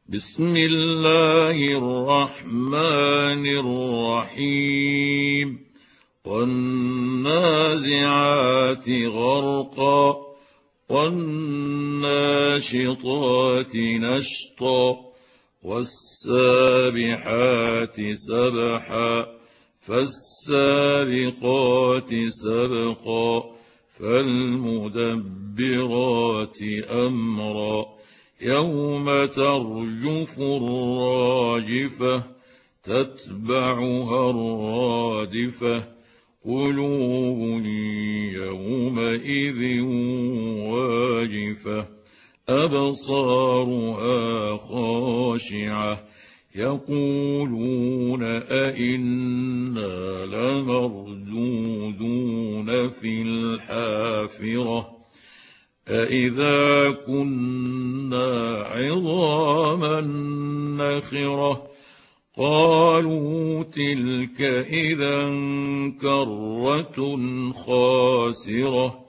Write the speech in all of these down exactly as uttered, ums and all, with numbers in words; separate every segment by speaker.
Speaker 1: بسم الله الرحمن الرحيم والنازعات غرقا والناشطات نشطا والسابحات سبحا فالسابقات سبقا فالمدبرات أمرا يوم ترجف الراجفة تتبعها الرادفة قلوب يومئذ واجفة أبصارها خاشعة يقولون أئنا لمردودون في الحافرة أئذا كنا عظاما نخرة قالوا تلك إذا كرة خاسرة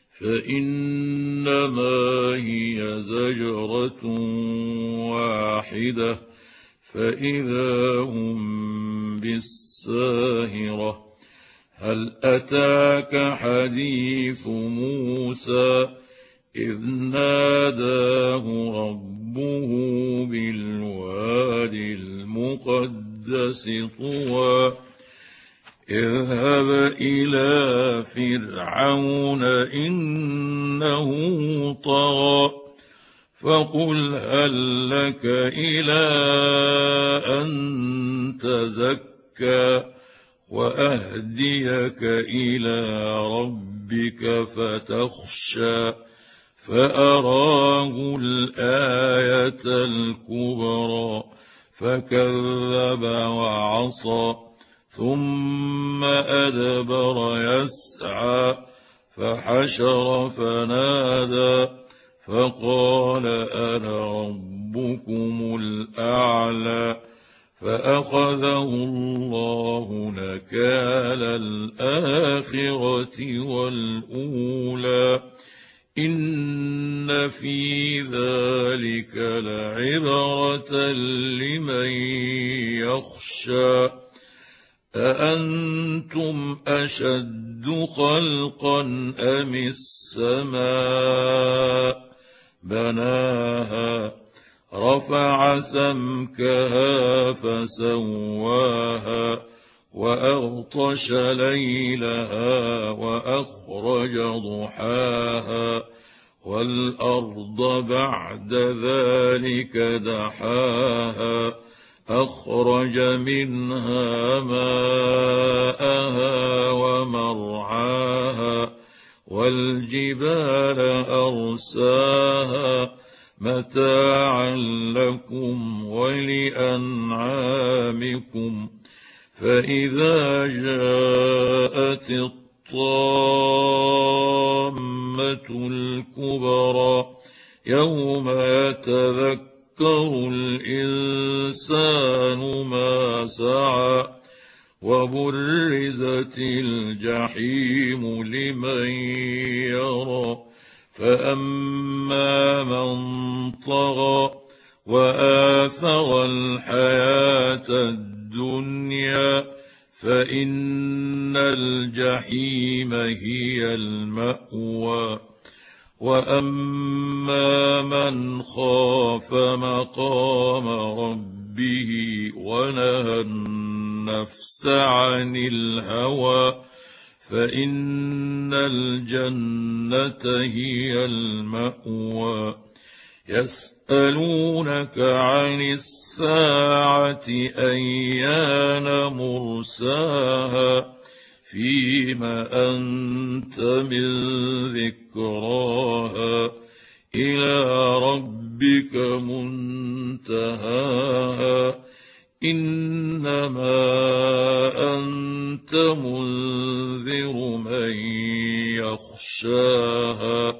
Speaker 1: فإنما هي زجرة واحدة فإذا هم بالساهرة هل أتاك حديث موسى إذ ناداه ربه بالوادي المقدس طوى اذهب إلى فرعون إنه طغى فقل هل لك إلى أن تزكى وأهديك إلى ربك فتخشى فأراه الآية الكبرى فكذب وعصى ثم أدبر يسعى فحشر فنادى فقال أنا ربكم الأعلى فأخذه الله نكال الآخرة والأولى إن في ذلك لعبرة لمن يخشى أأنتم أشد خلقا أم السماء بناها رفع سمكها فسواها وأغطش ليلها وأخرج ضحاها والأرض بعد ذلك دحاها أخرج منها ماءها ومرعاها والجبال أرساها متاعا لكم ولأنعامكم فإذا جاءت الطامة الكبرى يوم يتذكر الإنسان ما سعى وبرزت الجحيم لمن يرى فأما من طغى وآثر الحياة الدنيا فإن الجحيم هي المأوى وأما من خاف مقام ربه ونهى النفس عن الهوى فإن الجنة هي المأوى يسألونك عن الساعة أيان مرساها فيما أنت من ذكراها إلى ربك منتهاها إنما أنت منذر من يخشاها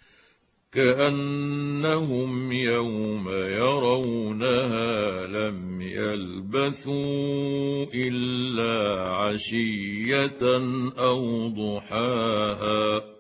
Speaker 1: كأنهم يوم يرونها لم يلبثوا إلا عشية أو ضحاها